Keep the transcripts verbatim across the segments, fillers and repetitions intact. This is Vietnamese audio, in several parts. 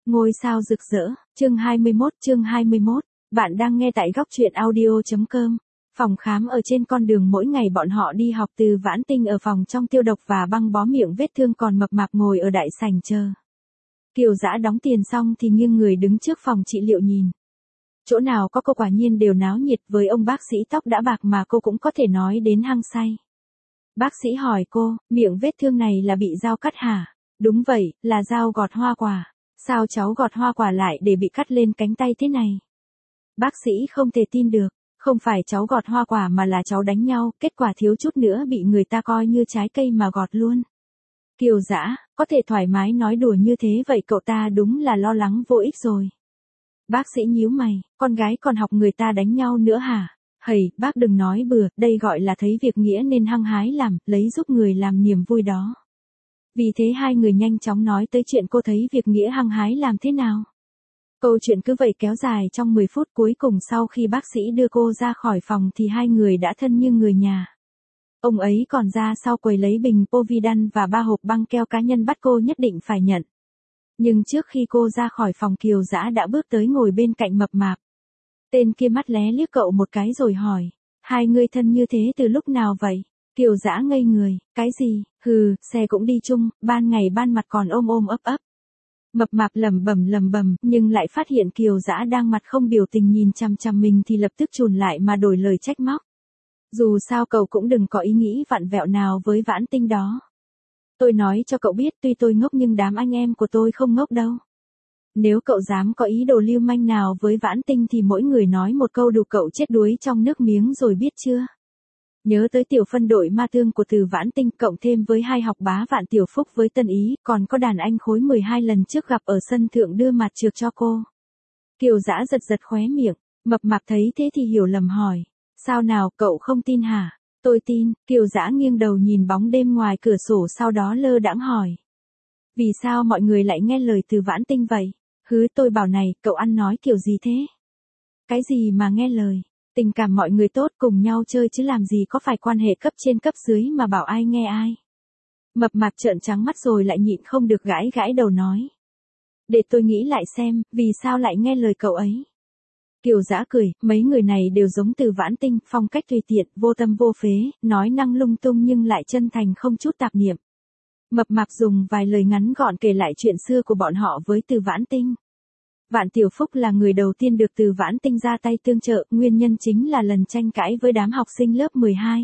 Ngôi sao rực rỡ, chương hai mươi mốt, chương hai mươi mốt, bạn đang nghe tại góc truyện audio.com. Phòng khám ở trên con đường mỗi ngày bọn họ đi học. Từ Vãn Tinh ở phòng trong tiêu độc và băng bó miệng vết thương, còn Mập Mạp ngồi ở đại sảnh chờ. Kiều Dã đóng tiền xong thì nghiêng người đứng trước phòng trị liệu nhìn. Chỗ nào có cô quả nhiên đều náo nhiệt, với ông bác sĩ tóc đã bạc mà cô cũng có thể nói đến hăng say. Bác sĩ hỏi cô, miệng vết thương này là bị dao cắt hả? Đúng vậy, là dao gọt hoa quả. Sao cháu gọt hoa quả lại để bị cắt lên cánh tay thế này? Bác sĩ không thể tin được, không phải cháu gọt hoa quả mà là cháu đánh nhau, kết quả thiếu chút nữa bị người ta coi như trái cây mà gọt luôn. Kiều Dã, có thể thoải mái nói đùa như thế vậy cậu ta đúng là lo lắng vô ích rồi. Bác sĩ nhíu mày, con gái còn học người ta đánh nhau nữa hả? Hầy, bác đừng nói bừa, đây gọi là thấy việc nghĩa nên hăng hái làm, lấy giúp người làm niềm vui đó. Vì thế hai người nhanh chóng nói tới chuyện cô thấy việc nghĩa hăng hái làm thế nào. Câu chuyện cứ vậy kéo dài trong mười phút, cuối cùng sau khi bác sĩ đưa cô ra khỏi phòng thì hai người đã thân như người nhà. Ông ấy còn ra sau quầy lấy bình Povidone và ba hộp băng keo cá nhân bắt cô nhất định phải nhận. Nhưng trước khi cô ra khỏi phòng, Kiều Dã đã bước tới ngồi bên cạnh Mập Mạp. Tên kia mắt lé liếc cậu một cái rồi hỏi, hai người thân như thế từ lúc nào vậy? Kiều Dã ngây người, cái gì, hừ, xe cũng đi chung, ban ngày ban mặt còn ôm ôm ấp ấp. Mập Mạp lẩm bẩm lẩm bẩm, nhưng lại phát hiện Kiều Dã đang mặt không biểu tình nhìn chằm chằm mình thì lập tức chùn lại mà đổi lời trách móc. Dù sao cậu cũng đừng có ý nghĩ vặn vẹo nào với Vãn Tinh đó. Tôi nói cho cậu biết, tuy tôi ngốc nhưng đám anh em của tôi không ngốc đâu. Nếu cậu dám có ý đồ lưu manh nào với Vãn Tinh thì mỗi người nói một câu đủ cậu chết đuối trong nước miếng rồi biết chưa? Nhớ tới tiểu phân đội ma thương của Từ Vãn Tinh, cộng thêm với hai học bá Vạn Tiểu Phúc với Tân Ý, còn có đàn anh khối mười hai lần trước gặp ở sân thượng đưa mặt trược cho cô. Kiều Dã giật giật khóe miệng, Mập Mạp thấy thế thì hiểu lầm hỏi, sao nào, cậu không tin hả? Tôi tin. Kiều Dã nghiêng đầu nhìn bóng đêm ngoài cửa sổ, sau đó lơ đãng hỏi. Vì sao mọi người lại nghe lời Từ Vãn Tinh vậy? Hứ, tôi bảo này, cậu ăn nói kiểu gì thế? Cái gì mà nghe lời? Tình cảm mọi người tốt cùng nhau chơi chứ làm gì có phải quan hệ cấp trên cấp dưới mà bảo ai nghe ai. Mập Mạp trợn trắng mắt rồi lại nhịn không được gãi gãi đầu nói. Để tôi nghĩ lại xem, vì sao lại nghe lời cậu ấy. Kiều Dã cười, mấy người này đều giống Từ Vãn Tinh, phong cách tùy tiện, vô tâm vô phế, nói năng lung tung nhưng lại chân thành không chút tạp niệm. Mập Mạp dùng vài lời ngắn gọn kể lại chuyện xưa của bọn họ với Từ Vãn Tinh. Vạn Tiểu Phúc là người đầu tiên được Từ Vãn Tinh ra tay tương trợ, nguyên nhân chính là lần tranh cãi với đám học sinh lớp mười hai.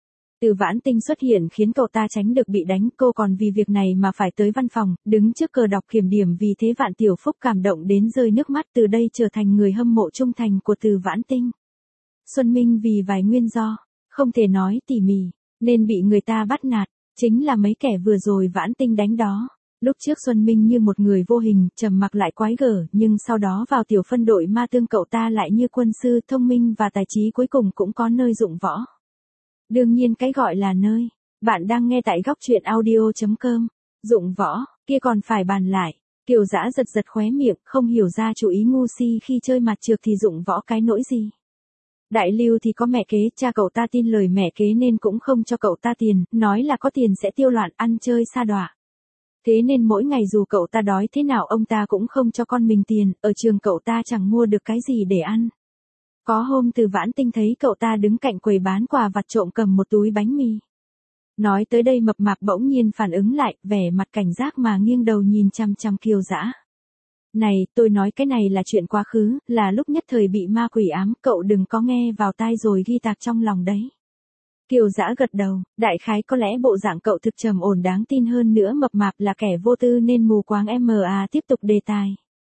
Từ Vãn Tinh xuất hiện khiến cậu ta tránh được bị đánh, cô còn vì việc này mà phải tới văn phòng, đứng trước cờ đọc kiểm điểm, vì thế Vạn Tiểu Phúc cảm động đến rơi nước mắt, từ đây trở thành người hâm mộ trung thành của Từ Vãn Tinh. Xuân Minh vì vài nguyên do, không thể nói tỉ mỉ, nên bị người ta bắt nạt, chính là mấy kẻ vừa rồi Vãn Tinh đánh đó. Lúc trước Xuân Minh như một người vô hình, trầm mặc lại quái gở, nhưng sau đó vào tiểu phân đội ma tương cậu ta lại như quân sư, thông minh và tài trí, cuối cùng cũng có nơi dụng võ. Đương nhiên cái gọi là nơi, bạn đang nghe tại góc truyện audio.com, dụng võ, kia còn phải bàn lại. Kiều Dã giật giật khóe miệng, không hiểu ra chú ý ngu si khi chơi mặt trược thì dụng võ cái nỗi gì. Đại Lưu thì có mẹ kế, cha cậu ta tin lời mẹ kế nên cũng không cho cậu ta tiền, nói là có tiền sẽ tiêu loạn, ăn chơi sa đọa. Thế nên mỗi ngày dù cậu ta đói thế nào ông ta cũng không cho con mình tiền, ở trường cậu ta chẳng mua được cái gì để ăn. Có hôm Từ Vãn Tinh thấy cậu ta đứng cạnh quầy bán quà vặt trộm cầm một túi bánh mì. Nói tới đây Mập Mạp bỗng nhiên phản ứng lại, vẻ mặt cảnh giác mà nghiêng đầu nhìn chằm chằm Kiều Dã. Này, tôi nói cái này là chuyện quá khứ, là lúc nhất thời bị ma quỷ ám, cậu đừng có nghe vào tai rồi ghi tạc trong lòng đấy. Kiều Dã gật đầu, đại khái có lẽ bộ dạng cậu thực trầm ổn đáng tin hơn nữa, Mập Mạp là kẻ vô tư nên mù quáng mà tiếp tục đề tài.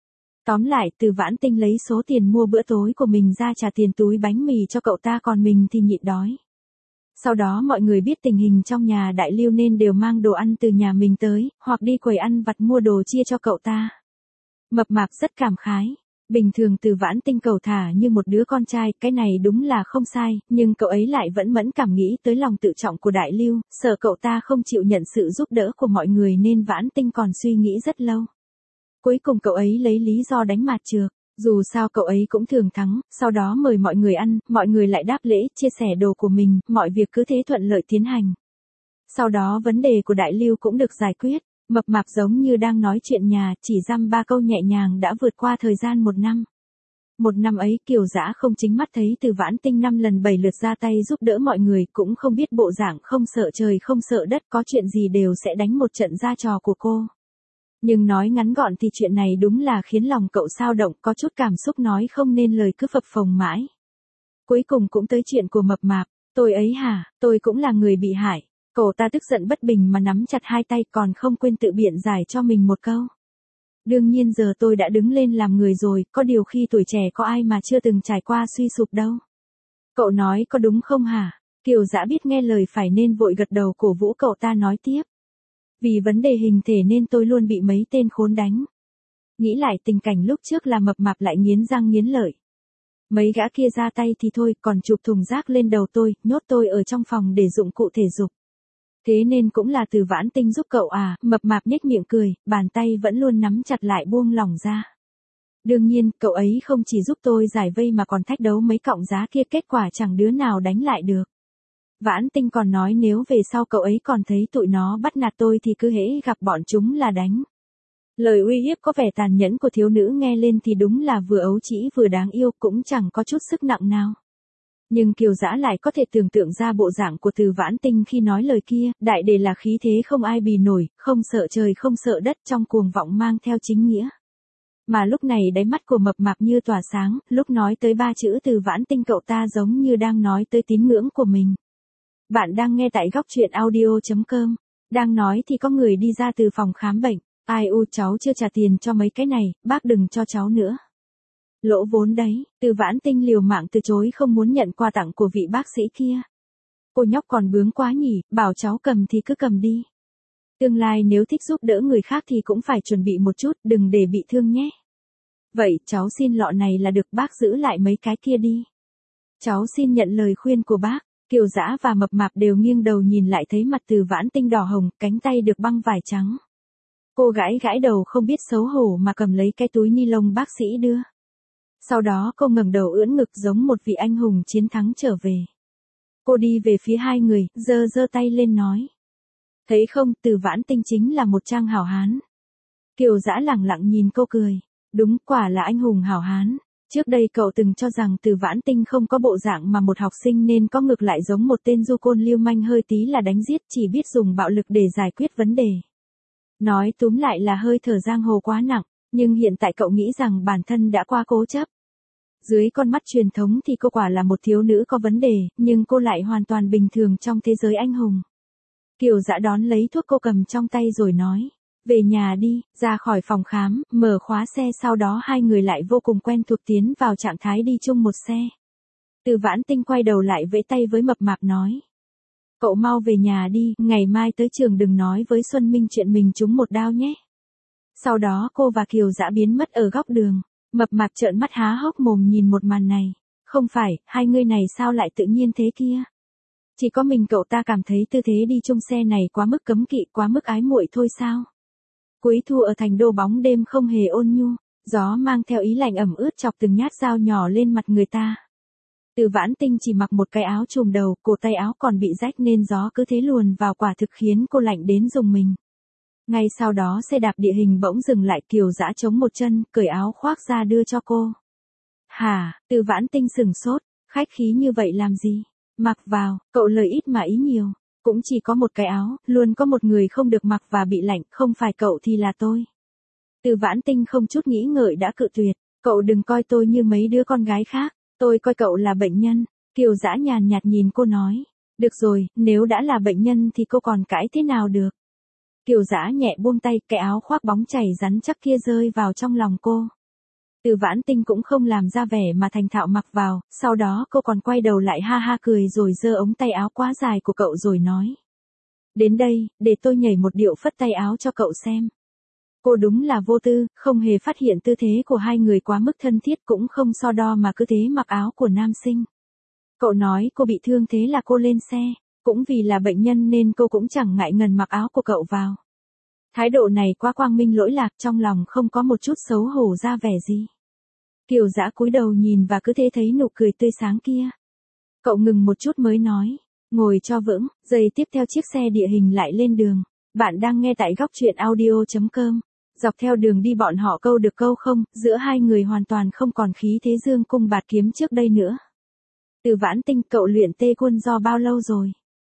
Tóm lại, Từ Vãn Tinh lấy số tiền mua bữa tối của mình ra trả tiền túi bánh mì cho cậu ta, còn mình thì nhịn đói. Sau đó mọi người biết tình hình trong nhà Đại Lưu nên đều mang đồ ăn từ nhà mình tới, hoặc đi quầy ăn vặt mua đồ chia cho cậu ta. Mập Mạp rất cảm khái. Bình thường Từ Vãn Tinh cầu thả như một đứa con trai, cái này đúng là không sai, nhưng cậu ấy lại vẫn mẫn cảm nghĩ tới lòng tự trọng của Đại Lưu, sợ cậu ta không chịu nhận sự giúp đỡ của mọi người nên Vãn Tinh còn suy nghĩ rất lâu. Cuối cùng cậu ấy lấy lý do đánh mặt trược, dù sao cậu ấy cũng thường thắng, sau đó mời mọi người ăn, mọi người lại đáp lễ, chia sẻ đồ của mình, mọi việc cứ thế thuận lợi tiến hành. Sau đó vấn đề của Đại Lưu cũng được giải quyết. Mập mạp giống như đang nói chuyện nhà, chỉ dăm ba câu nhẹ nhàng đã vượt qua thời gian một năm. Một năm ấy Kiều Dã không chính mắt thấy Từ Vãn Tinh năm lần bảy lượt ra tay giúp đỡ mọi người, cũng không biết bộ dạng không sợ trời không sợ đất, có chuyện gì đều sẽ đánh một trận ra trò của cô. Nhưng nói ngắn gọn thì chuyện này đúng là khiến lòng cậu xao động, có chút cảm xúc nói không nên lời, cứ phập phồng mãi. Cuối cùng cũng tới chuyện của mập mạp. Tôi ấy hả, tôi cũng là người bị hại. Cậu ta tức giận bất bình mà nắm chặt hai tay, còn không quên tự biện giải cho mình một câu. Đương nhiên giờ tôi đã đứng lên làm người rồi, có điều khi tuổi trẻ có ai mà chưa từng trải qua suy sụp đâu. Cậu nói có đúng không hả? Kiều Dã biết nghe lời phải nên vội gật đầu cổ vũ cậu ta nói tiếp. Vì vấn đề hình thể nên tôi luôn bị mấy tên khốn đánh. Nghĩ lại tình cảnh lúc trước là mập mạp lại nghiến răng nghiến lợi. Mấy gã kia ra tay thì thôi, còn chụp thùng rác lên đầu tôi, nhốt tôi ở trong phòng để dụng cụ thể dục. Thế nên cũng là Từ Vãn Tinh giúp cậu à? Mập mạp nhếch miệng cười, bàn tay vẫn luôn nắm chặt lại buông lỏng ra. Đương nhiên, cậu ấy không chỉ giúp tôi giải vây mà còn thách đấu mấy cọng giá kia, kết quả chẳng đứa nào đánh lại được. Vãn Tinh còn nói nếu về sau cậu ấy còn thấy tụi nó bắt nạt tôi thì cứ hễ gặp bọn chúng là đánh. Lời uy hiếp có vẻ tàn nhẫn của thiếu nữ nghe lên thì đúng là vừa ấu trĩ vừa đáng yêu, cũng chẳng có chút sức nặng nào. Nhưng Kiều Dã lại có thể tưởng tượng ra bộ dạng của Từ Vãn Tinh khi nói lời kia, đại để là khí thế không ai bì nổi, không sợ trời không sợ đất, trong cuồng vọng mang theo chính nghĩa. Mà lúc này đáy mắt của mập mạp như tỏa sáng, lúc nói tới ba chữ Từ Vãn Tinh cậu ta giống như đang nói tới tín ngưỡng của mình. Bạn đang nghe tại góc truyện audio chấm com. Đang nói thì có người đi ra từ phòng khám bệnh. Ai u, cháu chưa trả tiền cho mấy cái này, bác đừng cho cháu nữa. Lỗ vốn đấy. Từ Vãn Tinh liều mạng từ chối không muốn nhận quà tặng của vị bác sĩ kia. Cô nhóc còn bướng quá nhỉ, bảo cháu cầm thì cứ cầm đi. Tương lai nếu thích giúp đỡ người khác thì cũng phải chuẩn bị một chút, đừng để bị thương nhé. Vậy cháu xin lọ này là được, bác giữ lại mấy cái kia đi. Cháu xin nhận lời khuyên của bác. Kiều Dã và mập mạp đều nghiêng đầu nhìn lại thấy mặt Từ Vãn Tinh đỏ hồng, cánh tay được băng vải trắng. Cô gãi gãi đầu không biết xấu hổ mà cầm lấy cái túi ni lông bác sĩ đưa. Sau đó cô ngẩng đầu ưỡn ngực giống một vị anh hùng chiến thắng trở về. Cô đi về phía hai người, giơ giơ tay lên nói. Thấy không, Từ Vãn Tinh chính là một trang hảo hán. Kiều Dã lẳng lặng nhìn cô cười. Đúng, quả là anh hùng hảo hán. Trước đây cậu từng cho rằng Từ Vãn Tinh không có bộ dạng mà một học sinh nên có, ngược lại giống một tên du côn lưu manh, hơi tí là đánh giết, chỉ biết dùng bạo lực để giải quyết vấn đề. Nói túm lại là hơi thở giang hồ quá nặng, nhưng hiện tại cậu nghĩ rằng bản thân đã qua cố chấp. Dưới con mắt truyền thống thì cô quả là một thiếu nữ có vấn đề, nhưng cô lại hoàn toàn bình thường trong thế giới anh hùng. Kiều Dã đón lấy thuốc cô cầm trong tay rồi nói. Về nhà đi, ra khỏi phòng khám, mở khóa xe, sau đó hai người lại vô cùng quen thuộc tiến vào trạng thái đi chung một xe. Từ Vãn Tinh quay đầu lại vẫy tay với mập mạp nói. Cậu mau về nhà đi, ngày mai tới trường đừng nói với Xuân Minh chuyện mình trúng một đao nhé. Sau đó cô và Kiều Dã biến mất ở góc đường. Mập mạp trợn mắt há hốc mồm nhìn một màn này. Không phải, hai người này sao lại tự nhiên thế kia? Chỉ có mình cậu ta cảm thấy tư thế đi chung xe này quá mức cấm kỵ, quá mức ái muội thôi sao? Cuối thu ở thành đô bóng đêm không hề ôn nhu, gió mang theo ý lạnh ẩm ướt chọc từng nhát dao nhỏ lên mặt người ta. Từ Vãn Tinh chỉ mặc một cái áo trùm đầu, cổ tay áo còn bị rách nên gió cứ thế luồn vào, quả thực khiến cô lạnh đến rùng mình. Ngay sau đó xe đạp địa hình bỗng dừng lại, Kiều Dã chống một chân, cởi áo khoác ra đưa cho cô. Hả? Từ Vãn Tinh sửng sốt, khách khí như vậy làm gì? Mặc vào, cậu lời ít mà ý nhiều. Cũng chỉ có một cái áo, luôn có một người không được mặc và bị lạnh, không phải cậu thì là tôi. Từ Vãn Tinh không chút nghĩ ngợi đã cự tuyệt. Cậu đừng coi tôi như mấy đứa con gái khác, tôi coi cậu là bệnh nhân. Kiều Dã nhàn nhạt nhìn cô nói. Được rồi, nếu đã là bệnh nhân thì cô còn cãi thế nào được? Kiều Dã nhẹ buông tay, cái áo khoác bóng chảy rắn chắc kia rơi vào trong lòng cô. Từ Vãn Tinh cũng không làm ra vẻ mà thành thạo mặc vào, sau đó cô còn quay đầu lại ha ha cười rồi giơ ống tay áo quá dài của cậu rồi nói. Đến đây, để tôi nhảy một điệu phất tay áo cho cậu xem. Cô đúng là vô tư, không hề phát hiện tư thế của hai người quá mức thân thiết, cũng không so đo mà cứ thế mặc áo của nam sinh. Cậu nói cô bị thương thế là cô lên xe, cũng vì là bệnh nhân nên cô cũng chẳng ngại ngần mặc áo của cậu vào. Thái độ này quá quang minh lỗi lạc, trong lòng không có một chút xấu hổ ra vẻ gì. Kiều Dã cúi đầu nhìn và cứ thế thấy nụ cười tươi sáng kia. Cậu ngừng một chút mới nói, ngồi cho vững, giây tiếp theo chiếc xe địa hình lại lên đường. Bạn đang nghe tại góc truyện audio.com. Dọc theo đường đi bọn họ câu được câu không, giữa hai người hoàn toàn không còn khí thế dương cung bạt kiếm trước đây nữa. Từ Vãn Tinh, cậu luyện tê quân do bao lâu rồi?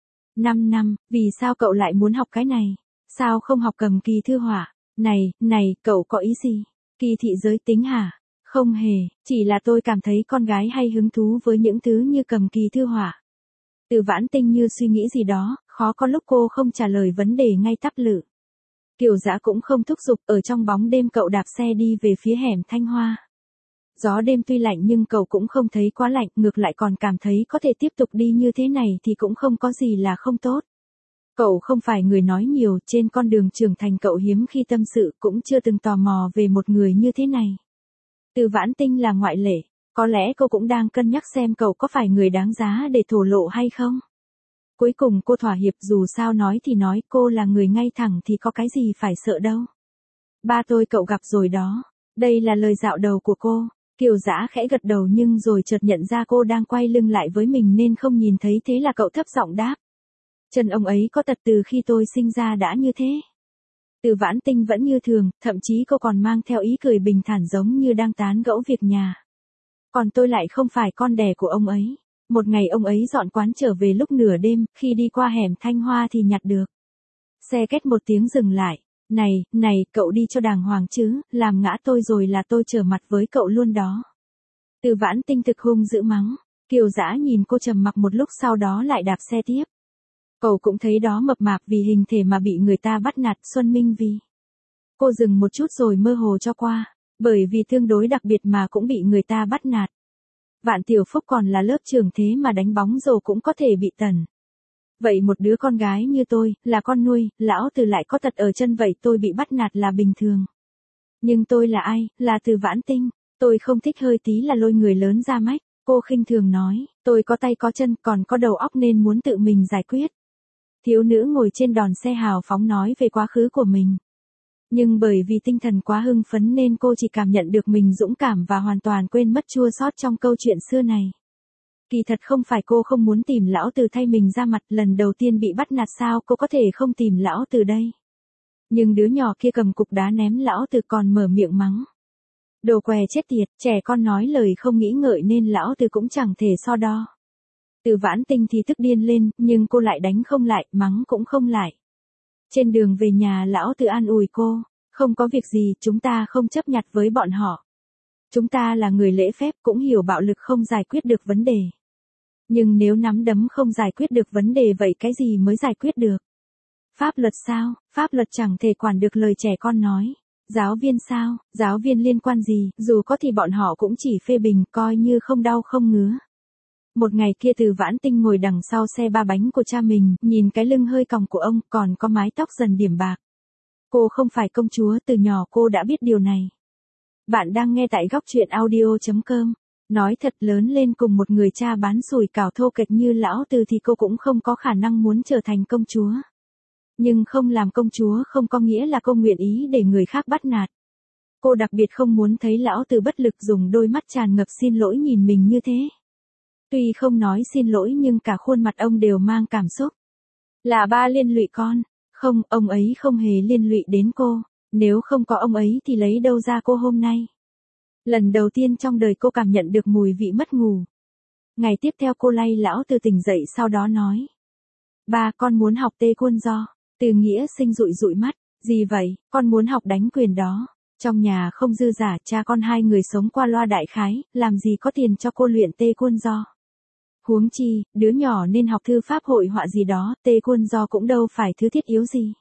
năm năm, vì sao cậu lại muốn học cái này? Sao không học cầm kỳ thư họa? Này, này, cậu có ý gì? Kỳ thị giới tính hả? Không hề, chỉ là tôi cảm thấy con gái hay hứng thú với những thứ như cầm kỳ thư họa. Từ Vãn Tinh như suy nghĩ gì đó, khó có lúc cô không trả lời vấn đề ngay tắp lự. Kiều Dã cũng không thúc giục, ở trong bóng đêm cậu đạp xe đi về phía hẻm Thanh Hoa. Gió đêm tuy lạnh nhưng cậu cũng không thấy quá lạnh, ngược lại còn cảm thấy có thể tiếp tục đi như thế này thì cũng không có gì là không tốt. Cậu không phải người nói nhiều, trên con đường trưởng thành cậu hiếm khi tâm sự, cũng chưa từng tò mò về một người như thế này. Từ Vãn Tinh là ngoại lệ, có lẽ cô cũng đang cân nhắc xem cậu có phải người đáng giá để thổ lộ hay không. Cuối cùng cô thỏa hiệp, dù sao nói thì nói, cô là người ngay thẳng thì có cái gì phải sợ đâu. Ba tôi cậu gặp rồi đó. Đây là lời dạo đầu của cô. Kiều Dã khẽ gật đầu nhưng rồi chợt nhận ra cô đang quay lưng lại với mình nên không nhìn thấy, thế là cậu thấp giọng đáp. Chân ông ấy có tật từ khi tôi sinh ra đã như thế. Từ Vãn Tinh vẫn như thường, thậm chí cô còn mang theo ý cười bình thản giống như đang tán gẫu việc nhà. Còn tôi lại không phải con đẻ của ông ấy. Một ngày ông ấy dọn quán trở về lúc nửa đêm, khi đi qua hẻm Thanh Hoa thì nhặt được. Xe két một tiếng dừng lại. Này, này, cậu đi cho đàng hoàng chứ, làm ngã tôi rồi là tôi trở mặt với cậu luôn đó. Từ Vãn Tinh thực hung dữ mắng. Kiều Dã nhìn cô trầm mặc một lúc sau đó lại đạp xe tiếp. Cậu cũng thấy đó mập mạp vì hình thể mà bị người ta bắt nạt, Xuân Minh vì. Cô dừng một chút rồi mơ hồ cho qua, bởi vì tương đối đặc biệt mà cũng bị người ta bắt nạt. Vạn Tiểu Phúc còn là lớp trưởng thế mà đánh bóng rổ cũng có thể bị tẩn. Vậy một đứa con gái như tôi, là con nuôi, lão Từ lại có tật ở chân, vậy tôi bị bắt nạt là bình thường. Nhưng tôi là ai, là Từ Vãn Tinh, tôi không thích hơi tí là lôi người lớn ra mách, cô khinh thường nói, tôi có tay có chân còn có đầu óc nên muốn tự mình giải quyết. Thiếu nữ ngồi trên đòn xe hào phóng nói về quá khứ của mình. Nhưng bởi vì tinh thần quá hưng phấn nên cô chỉ cảm nhận được mình dũng cảm và hoàn toàn quên mất chua xót trong câu chuyện xưa này. Kỳ thật không phải cô không muốn tìm lão Từ thay mình ra mặt, lần đầu tiên bị bắt nạt sao cô có thể không tìm lão Từ đây. Nhưng đứa nhỏ kia cầm cục đá ném lão Từ còn mở miệng mắng. Đồ què chết tiệt, trẻ con nói lời không nghĩ ngợi nên lão Từ cũng chẳng thể so đo. Từ Vãn Tinh thì tức điên lên, nhưng cô lại đánh không lại, mắng cũng không lại. Trên đường về nhà lão Từ an ủi cô, không có việc gì, chúng ta không chấp nhặt với bọn họ. Chúng ta là người lễ phép, cũng hiểu bạo lực không giải quyết được vấn đề. Nhưng nếu nắm đấm không giải quyết được vấn đề vậy cái gì mới giải quyết được? Pháp luật sao? Pháp luật chẳng thể quản được lời trẻ con nói. Giáo viên sao? Giáo viên liên quan gì? Dù có thì bọn họ cũng chỉ phê bình, coi như không đau không ngứa. Một ngày kia Từ Vãn Tinh ngồi đằng sau xe ba bánh của cha mình, nhìn cái lưng hơi còng của ông, còn có mái tóc dần điểm bạc. Cô không phải công chúa, từ nhỏ cô đã biết điều này. Bạn đang nghe tại góc truyện audio.com. Nói thật, lớn lên cùng một người cha bán sủi cảo thô kệch như lão Từ thì cô cũng không có khả năng muốn trở thành công chúa. Nhưng không làm công chúa không có nghĩa là cô nguyện ý để người khác bắt nạt. Cô đặc biệt không muốn thấy lão Từ bất lực dùng đôi mắt tràn ngập xin lỗi nhìn mình như thế. Tuy không nói xin lỗi nhưng cả khuôn mặt ông đều mang cảm xúc. Là ba liên lụy con. Không, ông ấy không hề liên lụy đến cô. Nếu không có ông ấy thì lấy đâu ra cô hôm nay. Lần đầu tiên trong đời cô cảm nhận được mùi vị mất ngủ. Ngày tiếp theo cô lay lão Từ tỉnh dậy sau đó nói. Ba, con muốn học tê quân do. Từ Nghĩa Sinh dụi dụi mắt. Gì vậy, con muốn học đánh quyền đó. Trong nhà không dư giả, cha con hai người sống qua loa đại khái, làm gì có tiền cho cô luyện tê quân do. Huống chi, đứa nhỏ nên học thư pháp hội họa gì đó, tê quân do cũng đâu phải thứ thiết yếu gì.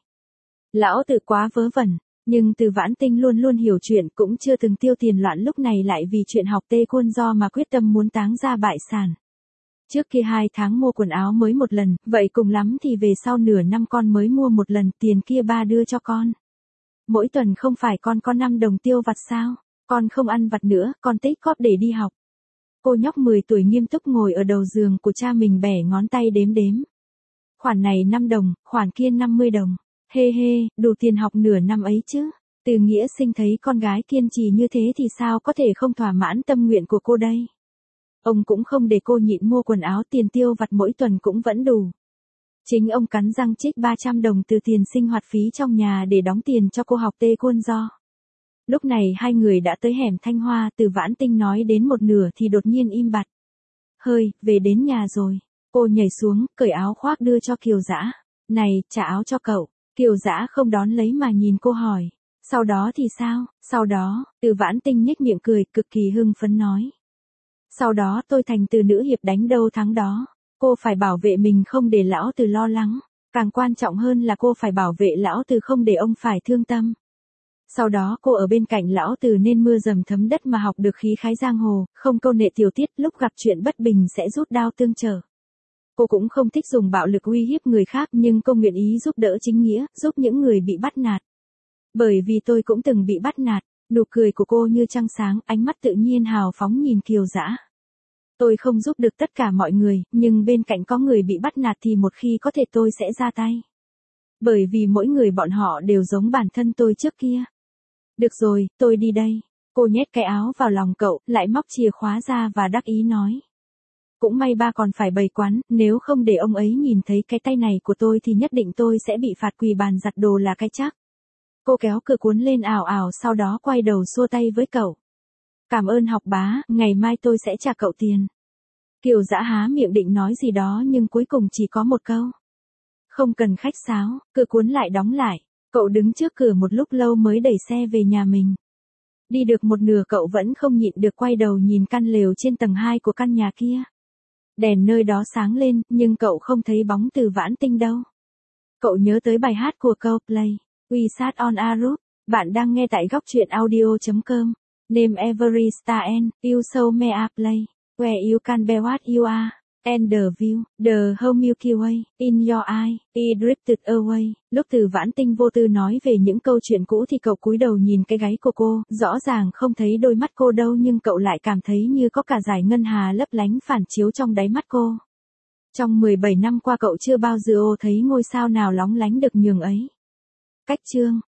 Lão Từ quá vớ vẩn, nhưng Từ Vãn Tinh luôn luôn hiểu chuyện, cũng chưa từng tiêu tiền loạn lúc này lại vì chuyện học tê quân do mà quyết tâm muốn táng ra bại sản. Trước kia hai tháng mua quần áo mới một lần, vậy cùng lắm thì về sau nửa năm con mới mua một lần, tiền kia ba đưa cho con. Mỗi tuần không phải con có năm đồng tiêu vặt sao, con không ăn vặt nữa, con tích cóp để đi học. Cô nhóc mười tuổi nghiêm túc ngồi ở đầu giường của cha mình bẻ ngón tay đếm đếm. Khoản này năm đồng, khoản kia năm mươi đồng. Hê hê, đủ tiền học nửa năm ấy chứ. Từ Nghĩa Sinh thấy con gái kiên trì như thế thì sao có thể không thỏa mãn tâm nguyện của cô đây. Ông cũng không để cô nhịn mua quần áo, tiền tiêu vặt mỗi tuần cũng vẫn đủ. Chính ông cắn răng trích ba trăm đồng từ tiền sinh hoạt phí trong nhà để đóng tiền cho cô học tê quân do. Lúc này hai người đã tới hẻm Thanh Hoa, Từ Vãn Tinh nói đến một nửa thì đột nhiên im bặt. Hơi, về đến nhà rồi. Cô nhảy xuống, cởi áo khoác đưa cho Kiều Dã. Này, trả áo cho cậu. Kiều Dã không đón lấy mà nhìn cô hỏi. Sau đó thì sao? Sau đó, Từ Vãn Tinh nhếch miệng cười, cực kỳ hưng phấn nói. Sau đó tôi thành từ nữ hiệp đánh đâu thắng đó. Cô phải bảo vệ mình không để lão Từ lo lắng. Càng quan trọng hơn là cô phải bảo vệ lão Từ không để ông phải thương tâm. Sau đó cô ở bên cạnh lão Từ nên mưa dầm thấm đất mà học được khí khái giang hồ, không câu nệ tiểu tiết, lúc gặp chuyện bất bình sẽ rút đao tương trợ. Cô cũng không thích dùng bạo lực uy hiếp người khác nhưng cô nguyện ý giúp đỡ chính nghĩa, giúp những người bị bắt nạt. Bởi vì tôi cũng từng bị bắt nạt, nụ cười của cô như trăng sáng, ánh mắt tự nhiên hào phóng nhìn Kiều Dã. Tôi không giúp được tất cả mọi người, nhưng bên cạnh có người bị bắt nạt thì một khi có thể tôi sẽ ra tay. Bởi vì mỗi người bọn họ đều giống bản thân tôi trước kia. Được rồi, tôi đi đây. Cô nhét cái áo vào lòng cậu, lại móc chìa khóa ra và đắc ý nói. Cũng may ba còn phải bày quán, nếu không để ông ấy nhìn thấy cái tay này của tôi thì nhất định tôi sẽ bị phạt quỳ bàn giặt đồ là cái chắc. Cô kéo cửa cuốn lên ảo ảo sau đó quay đầu xua tay với cậu. Cảm ơn học bá, ngày mai tôi sẽ trả cậu tiền. Kiều Dã há miệng định nói gì đó nhưng cuối cùng chỉ có một câu. Không cần khách sáo, cửa cuốn lại đóng lại. Cậu đứng trước cửa một lúc lâu mới đẩy xe về nhà mình. Đi được một nửa cậu vẫn không nhịn được quay đầu nhìn căn lều trên tầng hai của căn nhà kia. Đèn nơi đó sáng lên, nhưng cậu không thấy bóng Từ Vãn Tinh đâu. Cậu nhớ tới bài hát của Coldplay, We Sat on a Roof. Bạn đang nghe tại góc truyện audio chấm com. Name every star and you show me a play, where you can be what you are. And the view, the whole Milky Way, in your eye, it drifted away. Lúc Từ Vãn Tinh vô tư nói về những câu chuyện cũ thì cậu cúi đầu nhìn cái gáy của cô, rõ ràng không thấy đôi mắt cô đâu nhưng cậu lại cảm thấy như có cả dải ngân hà lấp lánh phản chiếu trong đáy mắt cô. Trong mười bảy năm qua cậu chưa bao giờ thấy ngôi sao nào lóng lánh được nhường ấy. Cách chương